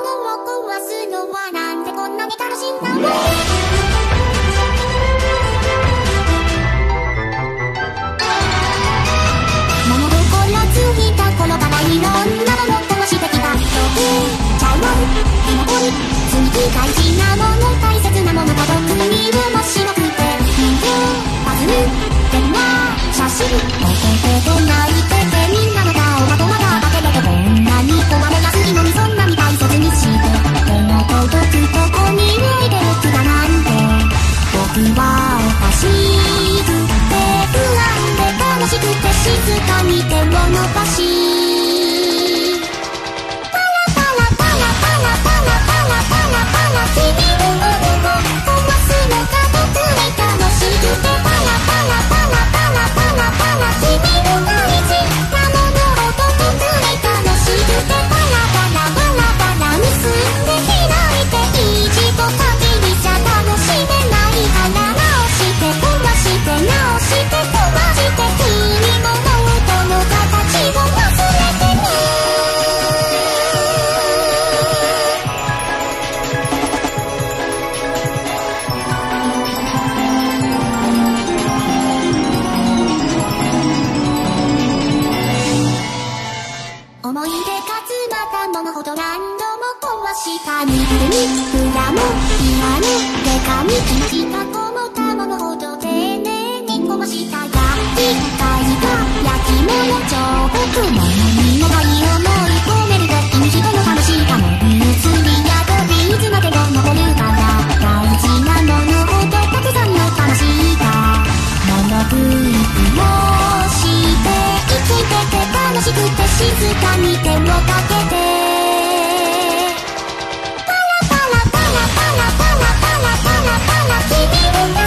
を壊すのはなんでこんなに楽しいんだろう。物心ついた頃からいろんなもの壊してきた。溶けちゃうもん居残り次大事なもの大切なものが僕に面白くて人形パズル電話写真ボケて泣いててみんなの顔がまだだけれどこんなに壊れやすいのにそんなに大切にして手の届くとこに置いておくだなんて僕はおかしくて不安で楽しくて静かに手を伸ばし君のものを壊すのが特に楽しくてパラパラパラパラパラパラ君の大事なものを特に楽しくてパラパラパラパラ結んで開いて一度限りじゃ楽しめないから直して壊して直して壊して君の元の形を忘れてね思い出が詰まったものほど何度も壊した見てみ裏も今の手紙生きがこもったものほど丁寧に壊したが一回が焼き物彫刻物にの愛を思い込める時に人の楽しさもビーズに宿りいつまでも残るから大事なものほどたくさんの楽しさ物食いをして生きてて楽しくて静かに手をかけてパラパラパラパラパラパラパラパラ君を